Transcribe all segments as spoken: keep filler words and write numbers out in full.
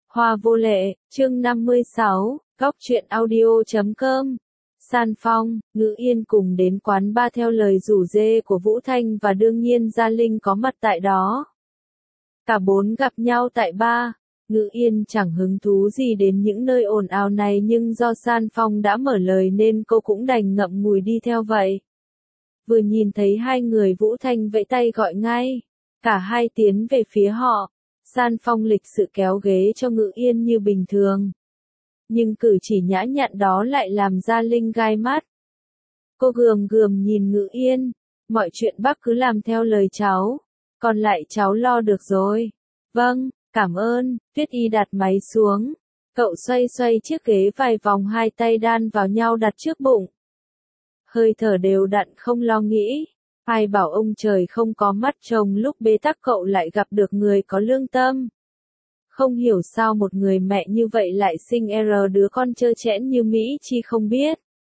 Hoa vô lệ, chương năm mươi sáu, góc truyện audio chấm com. San Phong, Ngữ Yên cùng đến quán bar theo lời rủ rê của Vũ Thanh và đương nhiên Gia Linh có mặt tại đó. Cả bốn gặp nhau tại bar. Ngữ Yên chẳng hứng thú gì đến những nơi ồn ào này nhưng do San Phong đã mở lời nên cô cũng đành ngậm ngùi đi theo vậy. Vừa nhìn thấy hai người Vũ Thanh vẫy tay gọi ngay. Cả hai tiến về phía họ. San Phong lịch sự kéo ghế cho Ngữ Yên như bình thường. Nhưng cử chỉ nhã nhặn đó lại làm Gia Linh gai mắt. Cô gườm gườm nhìn Ngữ Yên. Mọi chuyện bác cứ làm theo lời cháu. Còn lại cháu lo được rồi. Vâng, cảm ơn. Tuyết Y đặt máy xuống. Cậu xoay xoay chiếc ghế vài vòng, hai tay đan vào nhau đặt trước bụng. Hơi thở đều đặn không lo nghĩ. Ai bảo ông trời không có mắt trông lúc bế tắc cậu lại gặp được người có lương tâm. Không hiểu sao một người mẹ như vậy lại sinh R đứa con trơ trẽn như Mỹ Chi không biết.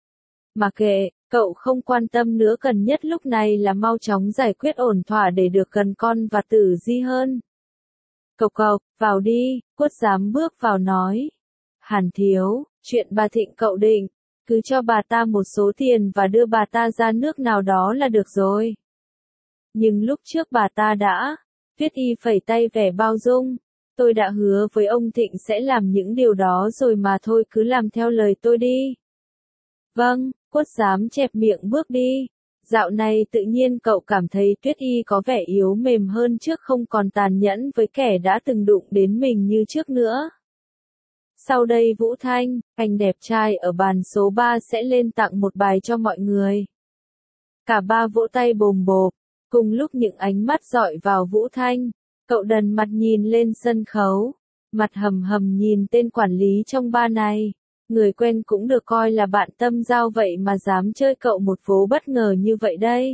Mà kệ, cậu không quan tâm nữa, cần nhất lúc này là mau chóng giải quyết ổn thỏa để được gần con và Tử Di hơn. Cộc cộc, vào đi, Quất Giám bước vào nói. Hàn thiếu, chuyện bà Thịnh cậu định. Cứ cho bà ta một số tiền và đưa bà ta ra nước nào đó là được rồi. Nhưng lúc trước bà ta đã, Tuyết Y phẩy tay vẻ bao dung. Tôi đã hứa với ông Thịnh sẽ làm những điều đó rồi mà, thôi cứ làm theo lời tôi đi. Vâng, Quất Giám chẹp miệng bước đi. Dạo này tự nhiên cậu cảm thấy Tuyết Y có vẻ yếu mềm hơn trước, không còn tàn nhẫn với kẻ đã từng đụng đến mình như trước nữa. Sau đây Vũ Thanh, anh đẹp trai ở bàn số ba sẽ lên tặng một bài cho mọi người. Cả ba vỗ tay bồm bộp, cùng lúc những ánh mắt dọi vào Vũ Thanh. Cậu đần mặt nhìn lên sân khấu, mặt hầm hầm nhìn tên quản lý trong bar này. Người quen cũng được coi là bạn tâm giao vậy mà dám chơi cậu một vố bất ngờ như vậy đây.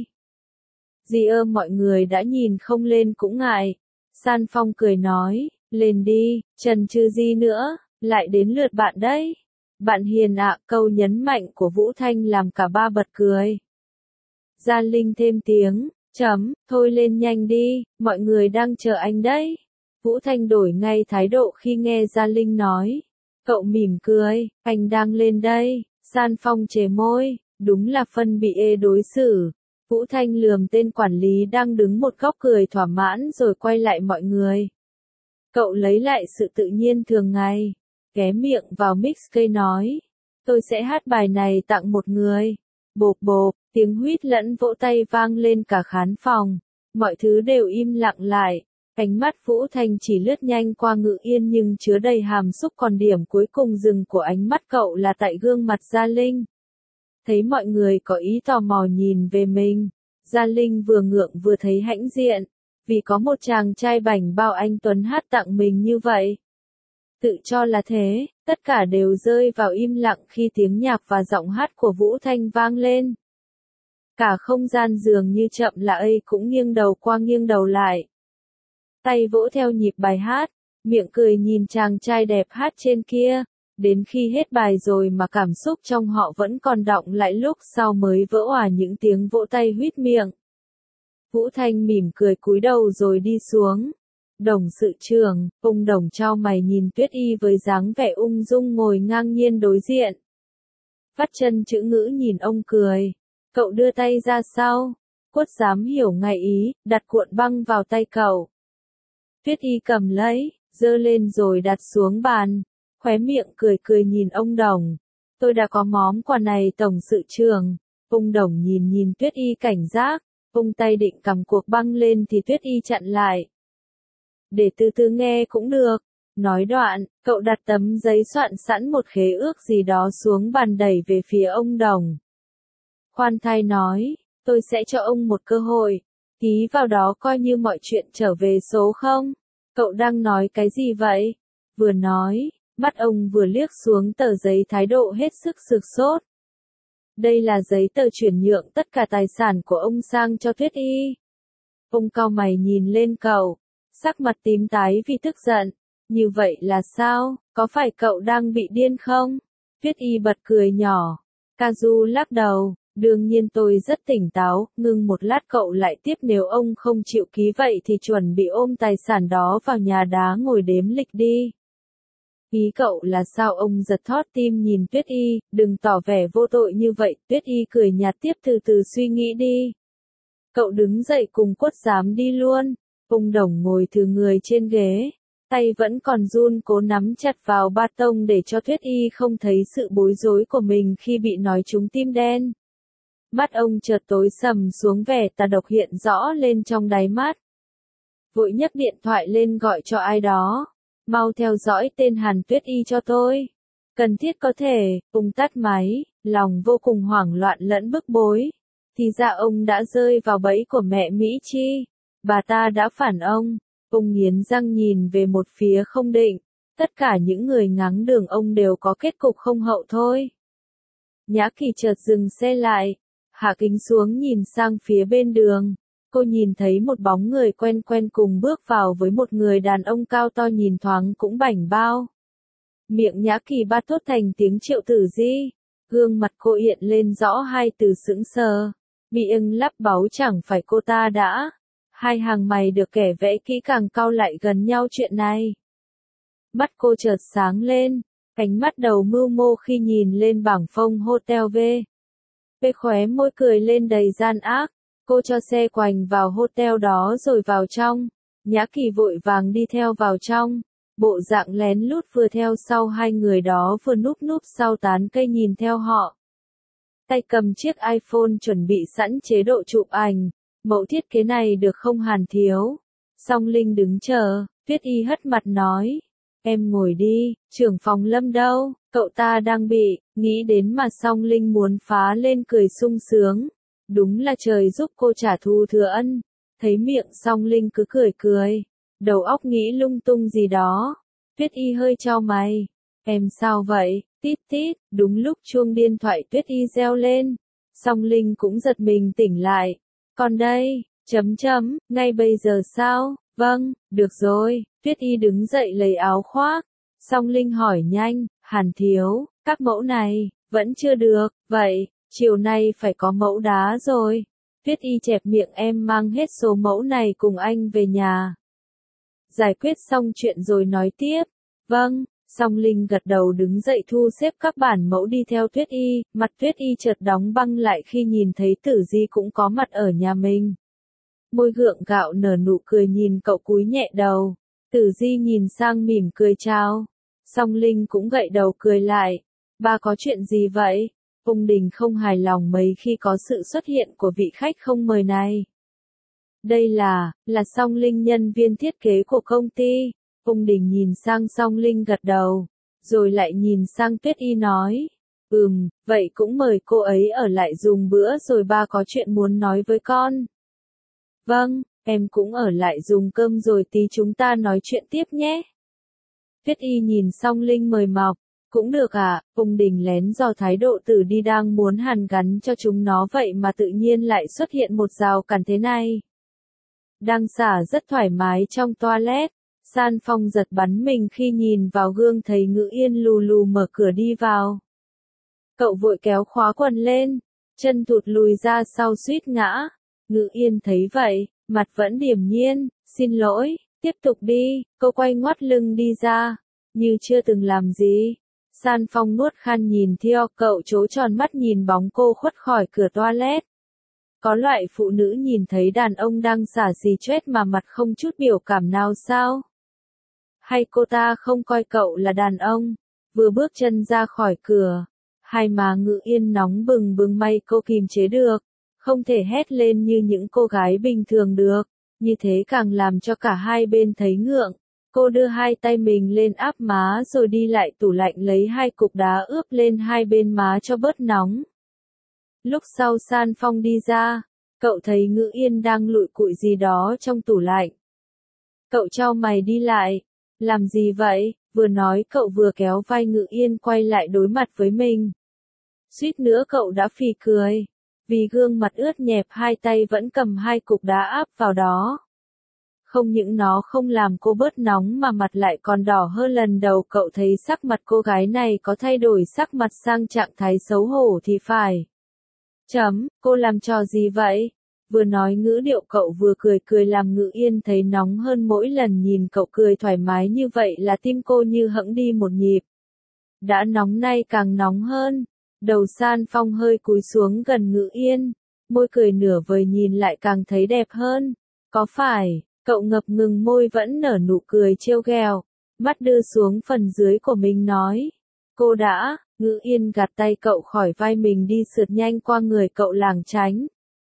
Dì ơ, mọi người đã nhìn không lên cũng ngại. San Phong cười nói, lên đi, chần chừ gì nữa. Lại đến lượt bạn đấy. Bạn hiền ạ, câu nhấn mạnh của Vũ Thanh làm cả ba bật cười. Gia Linh thêm tiếng, chấm, thôi lên nhanh đi, mọi người đang chờ anh đấy. Vũ Thanh đổi ngay thái độ khi nghe Gia Linh nói. Cậu mỉm cười, anh đang lên đây. San Phong chề môi, đúng là phân bị ê đối xử. Vũ Thanh lườm tên quản lý đang đứng một góc cười thỏa mãn rồi quay lại mọi người. Cậu lấy lại sự tự nhiên thường ngày. Ghé miệng vào mix cây nói. Tôi sẽ hát bài này tặng một người. Bộp bộp, tiếng huýt lẫn vỗ tay vang lên cả khán phòng. Mọi thứ đều im lặng lại. Ánh mắt Vũ Thanh chỉ lướt nhanh qua Ngữ Yên nhưng chứa đầy hàm xúc, còn điểm cuối cùng dừng của ánh mắt cậu là tại gương mặt Gia Linh. Thấy mọi người có ý tò mò nhìn về mình. Gia Linh vừa ngượng vừa thấy hãnh diện. Vì có một chàng trai bảnh bao anh tuấn hát tặng mình như vậy. Tự cho là thế, tất cả đều rơi vào im lặng khi tiếng nhạc và giọng hát của Vũ Thanh vang lên. Cả không gian dường như chậm lại cũng nghiêng đầu qua nghiêng đầu lại. Tay vỗ theo nhịp bài hát, miệng cười nhìn chàng trai đẹp hát trên kia. Đến khi hết bài rồi mà cảm xúc trong họ vẫn còn đọng lại, lúc sau mới vỡ òa những tiếng vỗ tay huýt miệng. Vũ Thanh mỉm cười cúi đầu rồi đi xuống. Đồng sự trưởng, ông Đồng chau mày nhìn Tuyết Y với dáng vẻ ung dung ngồi ngang nhiên đối diện. Vắt chân chữ Ngữ nhìn ông cười. Cậu đưa tay ra sau. Quất Giám hiểu ngay ý, đặt cuộn băng vào tay cậu. Tuyết Y cầm lấy, giơ lên rồi đặt xuống bàn. Khóe miệng cười cười nhìn ông Đồng. Tôi đã có món quà này tổng sự trưởng. Ông Đồng nhìn nhìn Tuyết Y cảnh giác. Ông tay định cầm cuộc băng lên thì Tuyết Y chặn lại. Để từ từ nghe cũng được. Nói đoạn, cậu đặt tấm giấy soạn sẵn một khế ước gì đó xuống bàn đẩy về phía ông Đồng. Khoan thai nói, tôi sẽ cho ông một cơ hội. Ký vào đó coi như mọi chuyện trở về số không? Cậu đang nói cái gì vậy? Vừa nói, mắt ông vừa liếc xuống tờ giấy, thái độ hết sức sực sốt. Đây là giấy tờ chuyển nhượng tất cả tài sản của ông sang cho Tuyết Y. Ông cau mày nhìn lên cậu. Sắc mặt tím tái vì tức giận. Như vậy là sao? Có phải cậu đang bị điên không? Tuyết Y bật cười nhỏ. Kazu lắc đầu. Đương nhiên tôi rất tỉnh táo. Ngưng một lát cậu lại tiếp, nếu ông không chịu ký vậy thì chuẩn bị ôm tài sản đó vào nhà đá ngồi đếm lịch đi. Ý cậu là sao? Ông giật thót tim nhìn Tuyết Y, đừng tỏ vẻ vô tội như vậy. Tuyết Y cười nhạt tiếp, từ từ suy nghĩ đi. Cậu đứng dậy cùng Quất Giám đi luôn. Ông Đồng ngồi thừ người trên ghế, tay vẫn còn run cố nắm chặt vào ba tông để cho Tuyết Y không thấy sự bối rối của mình khi bị nói trúng tim đen. Mắt ông chợt tối sầm xuống, vẻ tà độc hiện rõ lên trong đáy mắt. Vội nhấc điện thoại lên gọi cho ai đó. Mau theo dõi tên Hàn Tuyết Y cho tôi. Cần thiết có thể. Ông tắt máy, lòng vô cùng hoảng loạn lẫn bức bối. Thì ra ông đã rơi vào bẫy của mẹ Mỹ Chi. Bà ta đã phản ông. Ông nghiến răng nhìn về một phía không định. Tất cả những người ngáng đường ông đều có kết cục không hậu thôi. Nhã Kỳ chợt dừng xe lại, hạ kính xuống nhìn sang phía bên đường. Cô nhìn thấy một bóng người quen quen cùng bước vào với một người đàn ông cao to nhìn thoáng cũng bảnh bao. Miệng Nhã Kỳ ba thốt thành tiếng Triệu Tử Di. Gương mặt cô hiện lên rõ hai từ sững sờ. Bị ưng lắp báu, chẳng phải cô ta đã. Hai hàng mày được kẻ vẽ kỹ càng cau lại gần nhau chuyện này. Mắt cô chợt sáng lên, ánh mắt đầu mưu mô khi nhìn lên bảng phông Hotel V. Vê khóe môi cười lên đầy gian ác. Cô cho xe quành vào hotel đó rồi vào trong. Nhã Kỳ vội vàng đi theo vào trong. Bộ dạng lén lút vừa theo sau hai người đó vừa núp núp sau tán cây nhìn theo họ. Tay cầm chiếc iPhone chuẩn bị sẵn chế độ chụp ảnh. Mẫu thiết kế này được không Hàn thiếu? Song Linh đứng chờ, Tuyết Y hất mặt nói. Em ngồi đi, trưởng phòng Lâm đâu? Cậu ta đang bị, nghĩ đến mà Song Linh muốn phá lên cười sung sướng. Đúng là trời giúp cô trả thù thừa ân. Thấy miệng Song Linh cứ cười cười. Đầu óc nghĩ lung tung gì đó. Tuyết Y hơi chau mày. Em sao vậy? Tít tít, đúng lúc chuông điện thoại Tuyết Y reo lên. Song Linh cũng giật mình tỉnh lại. Còn đây, chấm chấm, ngay bây giờ sao? Vâng, được rồi. Tuyết Y đứng dậy lấy áo khoác. Song Linh hỏi nhanh, Hàn thiếu, các mẫu này, vẫn chưa được, vậy, chiều nay phải có mẫu đá rồi. Tuyết Y chẹp miệng, em mang hết số mẫu này cùng anh về nhà. Giải quyết xong chuyện rồi nói tiếp. Vâng, Song Linh gật đầu đứng dậy thu xếp các bản mẫu đi theo Tuyết Y, mặt Tuyết Y chợt đóng băng lại khi nhìn thấy Tử Di cũng có mặt ở nhà mình. Môi gượng gạo nở nụ cười nhìn cậu cúi nhẹ đầu. Tử Di nhìn sang mỉm cười chào. Song Linh cũng gậy đầu cười lại. Ba có chuyện gì vậy? Ông Đình không hài lòng mấy khi có sự xuất hiện của vị khách không mời này. Đây là, là Song Linh nhân viên thiết kế của công ty. Ông Đình nhìn sang Song Linh gật đầu, rồi lại nhìn sang Tuyết Y nói. Ừm, vậy cũng mời cô ấy ở lại dùng bữa rồi ba có chuyện muốn nói với con. Vâng, em cũng ở lại dùng cơm rồi tí chúng ta nói chuyện tiếp nhé. Tuyết Y nhìn Song Linh mời mọc. Cũng được à, ông Đình lén dò thái độ Tử Đi đang muốn hàn gắn cho chúng nó vậy mà tự nhiên lại xuất hiện một rào cản thế này. Đang xả rất thoải mái trong toilet, San Phong giật bắn mình khi nhìn vào gương thấy Ngữ Yên lù lù mở cửa đi vào. Cậu vội kéo khóa quần lên, chân thụt lùi ra sau suýt ngã. Ngữ Yên thấy vậy, mặt vẫn điềm nhiên, xin lỗi, tiếp tục đi, cô quay ngoắt lưng đi ra, như chưa từng làm gì. San Phong nuốt khan nhìn theo, cậu trố tròn mắt nhìn bóng cô khuất khỏi cửa toilet. Có loại phụ nữ nhìn thấy đàn ông đang xả xì chết mà mặt không chút biểu cảm nào sao? Hay cô ta không coi cậu là đàn ông? Vừa bước chân ra khỏi cửa, hai má Ngữ Yên nóng bừng bừng, may cô kìm chế được, không thể hét lên như những cô gái bình thường được, như thế càng làm cho cả hai bên thấy ngượng. Cô đưa hai tay mình lên áp má rồi đi lại tủ lạnh lấy hai cục đá ướp lên hai bên má cho bớt nóng. Lúc sau San Phong đi ra, cậu thấy Ngữ Yên đang lụi cụi gì đó trong tủ lạnh. Cậu chau mày đi lại, làm gì vậy? Vừa nói cậu vừa kéo vai Ngữ Yên quay lại đối mặt với mình. Suýt nữa cậu đã phì cười, vì gương mặt ướt nhẹp hai tay vẫn cầm hai cục đá áp vào đó. Không những nó không làm cô bớt nóng mà mặt lại còn đỏ hơn lần đầu. Cậu thấy sắc mặt cô gái này có thay đổi sắc mặt sang trạng thái xấu hổ thì phải. Chấm, cô làm trò gì vậy? Vừa nói ngữ điệu cậu vừa cười cười làm Ngữ Yên thấy nóng hơn, mỗi lần nhìn cậu cười thoải mái như vậy là tim cô như hẫng đi một nhịp. Đã nóng nay càng nóng hơn. Đầu San Phong hơi cúi xuống gần Ngữ Yên, môi cười nửa vời nhìn lại càng thấy đẹp hơn. Có phải, cậu ngập ngừng môi vẫn nở nụ cười trêu ghẹo, mắt đưa xuống phần dưới của mình nói. Cô đã, Ngữ Yên gạt tay cậu khỏi vai mình đi sượt nhanh qua người cậu lảng tránh.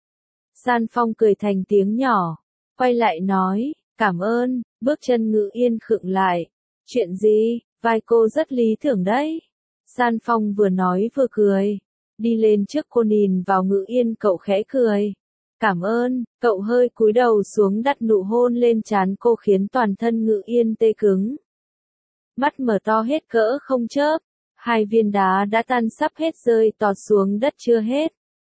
San Phong cười thành tiếng nhỏ, quay lại nói, cảm ơn, bước chân Ngữ Yên khựng lại. Chuyện gì, vai cô rất lý tưởng đấy. San Phong vừa nói vừa cười, đi lên trước cô nhìn vào Ngữ Yên cậu khẽ cười. Cảm ơn, cậu hơi cúi đầu xuống đặt nụ hôn lên trán cô khiến toàn thân Ngữ Yên tê cứng. Mắt mở to hết cỡ không chớp, hai viên đá đã tan sắp hết rơi tọt xuống đất chưa hết.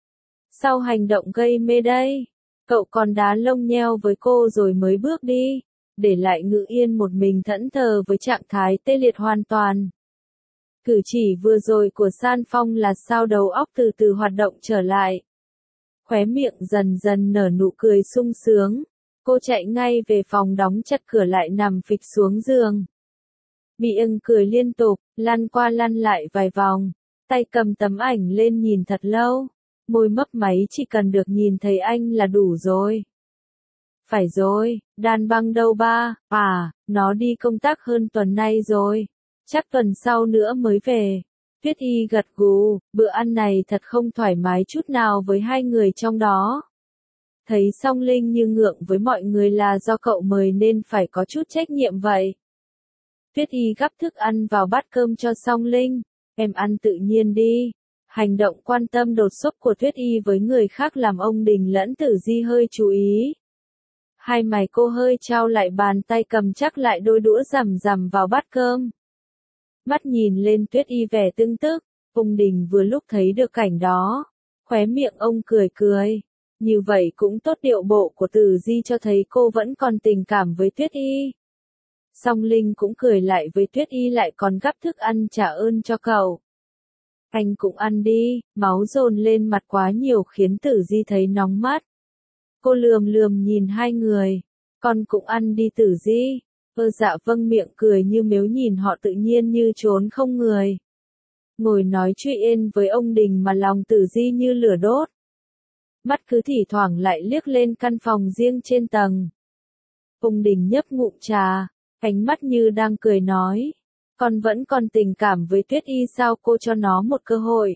Sau hành động gây mê đây, cậu còn đá lông nheo với cô rồi mới bước đi, để lại Ngữ Yên một mình thẫn thờ với trạng thái tê liệt hoàn toàn. Cử chỉ vừa rồi của San Phong là sao đầu óc từ từ hoạt động trở lại. Khóe miệng dần dần nở nụ cười sung sướng, cô chạy ngay về phòng đóng chặt cửa lại nằm phịch xuống giường. Mỹ ưng cười liên tục, lăn qua lăn lại vài vòng, tay cầm tấm ảnh lên nhìn thật lâu, môi mấp máy chỉ cần được nhìn thấy anh là đủ rồi. Phải rồi, Đan Băng đâu ba, à, nó đi công tác hơn tuần nay rồi, chắc tuần sau nữa mới về. Tuyết Y gật gù, bữa ăn này thật không thoải mái chút nào với hai người trong đó. Thấy Song Linh như ngượng với mọi người là do cậu mời nên phải có chút trách nhiệm vậy. Tuyết Y gắp thức ăn vào bát cơm cho Song Linh, em ăn tự nhiên đi. Hành động quan tâm đột xuất của Tuyết Y với người khác làm ông Đình lẫn Tử Di hơi chú ý. Hai mày cô hơi trao lại bàn tay cầm chắc lại đôi đũa rằm rằm vào bát cơm. Mắt nhìn lên Tuyết Y vẻ tương tức, ông Đình vừa lúc thấy được cảnh đó. Khóe miệng ông cười cười. Như vậy cũng tốt, điệu bộ của Tử Di cho thấy cô vẫn còn tình cảm với Tuyết Y. Song Linh cũng cười lại với Tuyết Y lại còn gắp thức ăn trả ơn cho cậu. Anh cũng ăn đi, máu dồn lên mặt quá nhiều khiến Tử Di thấy nóng mắt. Cô lườm lườm nhìn hai người, con cũng ăn đi Tử Di. Ơ dạ vâng, miệng cười như mếu nhìn họ tự nhiên như trốn không người. Ngồi nói chuyện với ông Đình mà lòng Tử Di như lửa đốt. Mắt cứ thỉnh thoảng lại liếc lên căn phòng riêng trên tầng. Ông Đình nhấp ngụm trà, ánh mắt như đang cười nói. Con vẫn còn tình cảm với Tuyết Y sao, cô cho nó một cơ hội.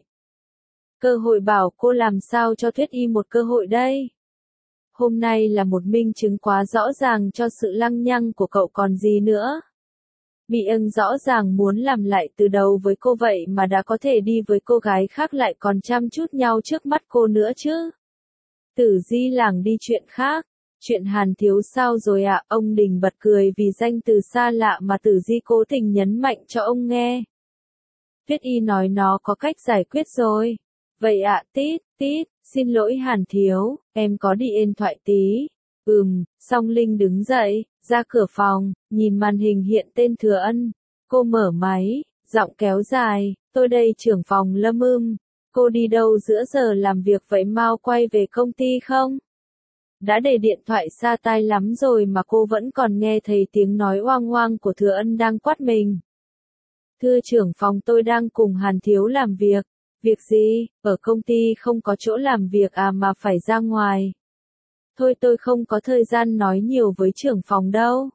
Cơ hội bảo cô làm sao cho Tuyết Y một cơ hội đây. Hôm nay là một minh chứng quá rõ ràng cho sự lăng nhăng của cậu còn gì nữa. Mỹ ưng rõ ràng muốn làm lại từ đầu với cô vậy mà đã có thể đi với cô gái khác lại còn chăm chút nhau trước mắt cô nữa chứ. Tử Di lảng đi chuyện khác. Chuyện Hàn Thiếu sao rồi ạ? À? Ông Đình bật cười vì danh từ xa lạ mà Tử Di cố tình nhấn mạnh cho ông nghe. Tuyết Y nói nó có cách giải quyết rồi. Vậy ạ, à, tít, tít, xin lỗi Hàn Thiếu, em có đi ên thoại tí. Ừm, Song Linh đứng dậy, ra cửa phòng, nhìn màn hình hiện tên Thừa Ân. Cô mở máy, giọng kéo dài, tôi đây trưởng phòng Lâm ưm. Cô đi đâu giữa giờ làm việc vậy, mau quay về công ty không? Đã để điện thoại xa tai lắm rồi mà cô vẫn còn nghe thấy tiếng nói oang oang của Thừa Ân đang quát mình. Thưa trưởng phòng, tôi đang cùng Hàn Thiếu làm việc. Việc gì? Ở công ty không có chỗ làm việc à mà phải ra ngoài. Thôi tôi không có thời gian nói nhiều với trưởng phòng đâu.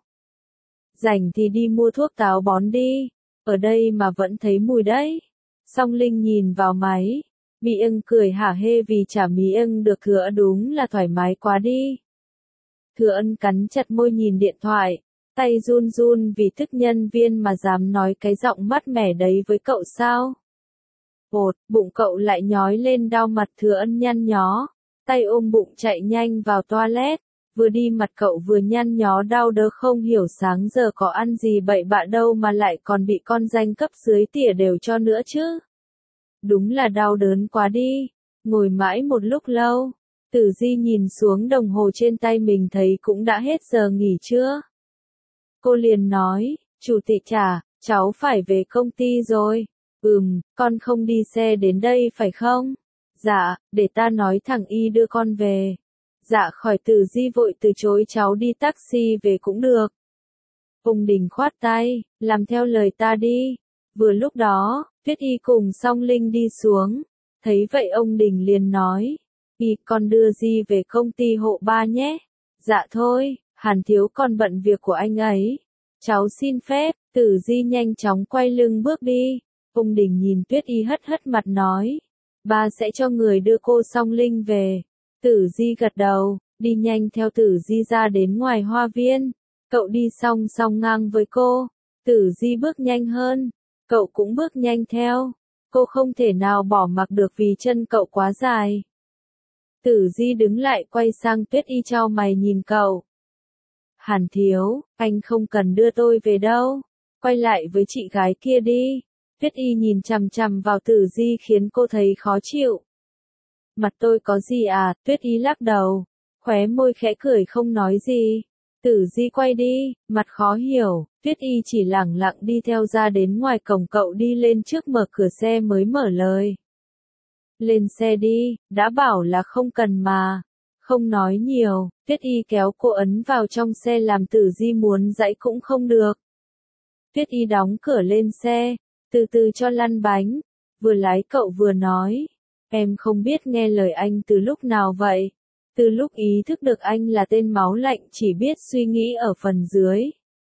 Rảnh thì đi mua thuốc táo bón đi. Ở đây mà vẫn thấy mùi đấy. Song Linh nhìn vào máy. Mỹ ưng cười hả hê vì chả Mỹ ưng được Thừa Ân đúng là thoải mái quá đi. Thừa Ân cắn chặt môi nhìn điện thoại, tay run run vì tức nhân viên mà dám nói cái giọng mát mẻ đấy với cậu sao. Bột, bụng cậu lại nhói lên đau, mặt Thừa Ân nhăn nhó, tay ôm bụng chạy nhanh vào toilet, vừa đi mặt cậu vừa nhăn nhó đau đớn không hiểu sáng giờ có ăn gì bậy bạ đâu mà lại còn bị con danh cấp dưới tỉa đều cho nữa chứ. Đúng là đau đớn quá đi, ngồi mãi một lúc lâu, Tử Di nhìn xuống đồng hồ trên tay mình thấy cũng đã hết giờ nghỉ trưa. Cô liền nói, chủ tịch trả, cháu phải về công ty rồi. Ừm, con không đi xe đến đây phải không? Dạ, để ta nói thằng Y đưa con về. Dạ khỏi Tử Di vội từ chối, cháu đi taxi về cũng được. Ung Đình khoát tay, làm theo lời ta đi. Vừa lúc đó, Tuyết Y cùng Song Linh đi xuống. Thấy vậy ông Đình liền nói, Y con đưa Di về công ty hộ ba nhé. Dạ thôi, Hàn thiếu con bận việc của anh ấy. Cháu xin phép. Tử Di nhanh chóng quay lưng bước đi. Ung Đình nhìn Tuyết Y hất hất mặt nói, ba sẽ cho người đưa cô Song Linh về. Tử Di gật đầu, đi nhanh theo Tử Di ra đến ngoài hoa viên. Cậu đi song song ngang với cô. Tử Di bước nhanh hơn, cậu cũng bước nhanh theo. Cô không thể nào bỏ mặc được vì chân cậu quá dài. Tử Di đứng lại quay sang Tuyết Y chau mày nhìn cậu. Hàn thiếu, anh không cần đưa tôi về đâu. Quay lại với chị gái kia đi. Tuyết Y nhìn chằm chằm vào Tử Di khiến cô thấy khó chịu. Mặt tôi có gì à? Tuyết Y lắc đầu, khóe môi khẽ cười không nói gì. Tử Di quay đi, mặt khó hiểu. Tuyết Y chỉ lẳng lặng đi theo ra đến ngoài cổng, cậu đi lên trước mở cửa xe mới mở lời. Lên xe đi, đã bảo là không cần mà. Không nói nhiều, Tuyết Y kéo cô ấn vào trong xe làm Tử Di muốn giãy cũng không được. Tuyết Y đóng cửa lên xe, từ từ cho lăn bánh. Vừa lái cậu vừa nói, em không biết nghe lời anh từ lúc nào vậy. Từ lúc ý thức được anh là tên máu lạnh, chỉ biết suy nghĩ ở phần dưới.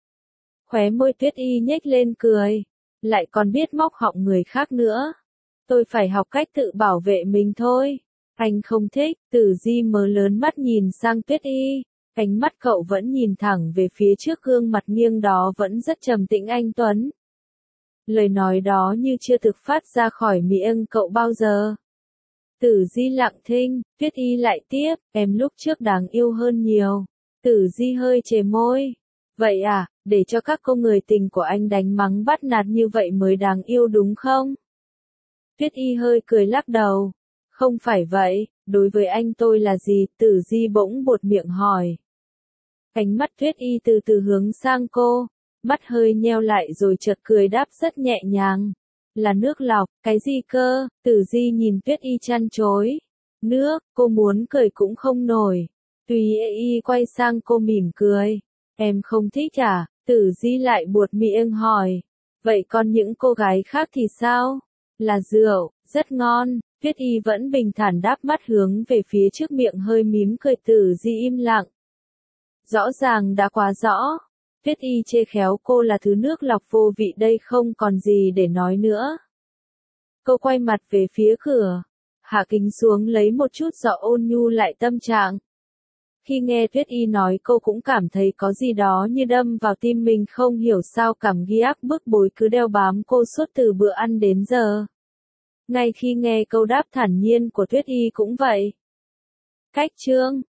Khóe môi Tuyết Y nhếch lên cười, lại còn biết móc họng người khác nữa. Tôi phải học cách tự bảo vệ mình thôi. Anh không thích. Tử Di mở lớn mắt nhìn sang Tuyết Y. Ánh mắt cậu vẫn nhìn thẳng về phía trước, gương mặt nghiêng đó vẫn rất trầm tĩnh anh tuấn. Lời nói đó như chưa thực phát ra khỏi miệng cậu bao giờ. Tử Di lặng thinh, Tuyết Y lại tiếp, em lúc trước đáng yêu hơn nhiều. Tử Di hơi chề môi. Vậy à, để cho các cô người tình của anh đánh mắng bắt nạt như vậy mới đáng yêu đúng không? Tuyết Y hơi cười lắc đầu. Không phải vậy, đối với anh tôi là gì? Tử Di bỗng buột miệng hỏi. Ánh mắt Tuyết Y từ từ hướng sang cô, mắt hơi nheo lại rồi chợt cười đáp rất nhẹ nhàng. Là nước lọc. Cái gì cơ? Tử Di nhìn Tuyết Y chăn chối. Nước. Cô muốn cười cũng không nổi. Tùy Y quay sang cô mỉm cười. Em không thích à? Tử Di lại buột miệng hỏi. Vậy còn những cô gái khác thì sao? Là rượu, rất ngon. Tuyết Y vẫn bình thản đáp, mắt hướng về phía trước, miệng hơi mím cười. Tử Di im lặng. Rõ ràng đã quá rõ. Tuyết Y chê khéo cô là thứ nước lọc vô vị, đây không còn gì để nói nữa. Cô quay mặt về phía cửa, hạ kính xuống lấy một chút giọng ôn nhu lại tâm trạng. Khi nghe Tuyết Y nói, cô cũng cảm thấy có gì đó như đâm vào tim mình, không hiểu sao cảm giác bức bối cứ đeo bám cô suốt từ bữa ăn đến giờ. Ngay khi nghe câu đáp thản nhiên của Tuyết Y cũng vậy. Cách chương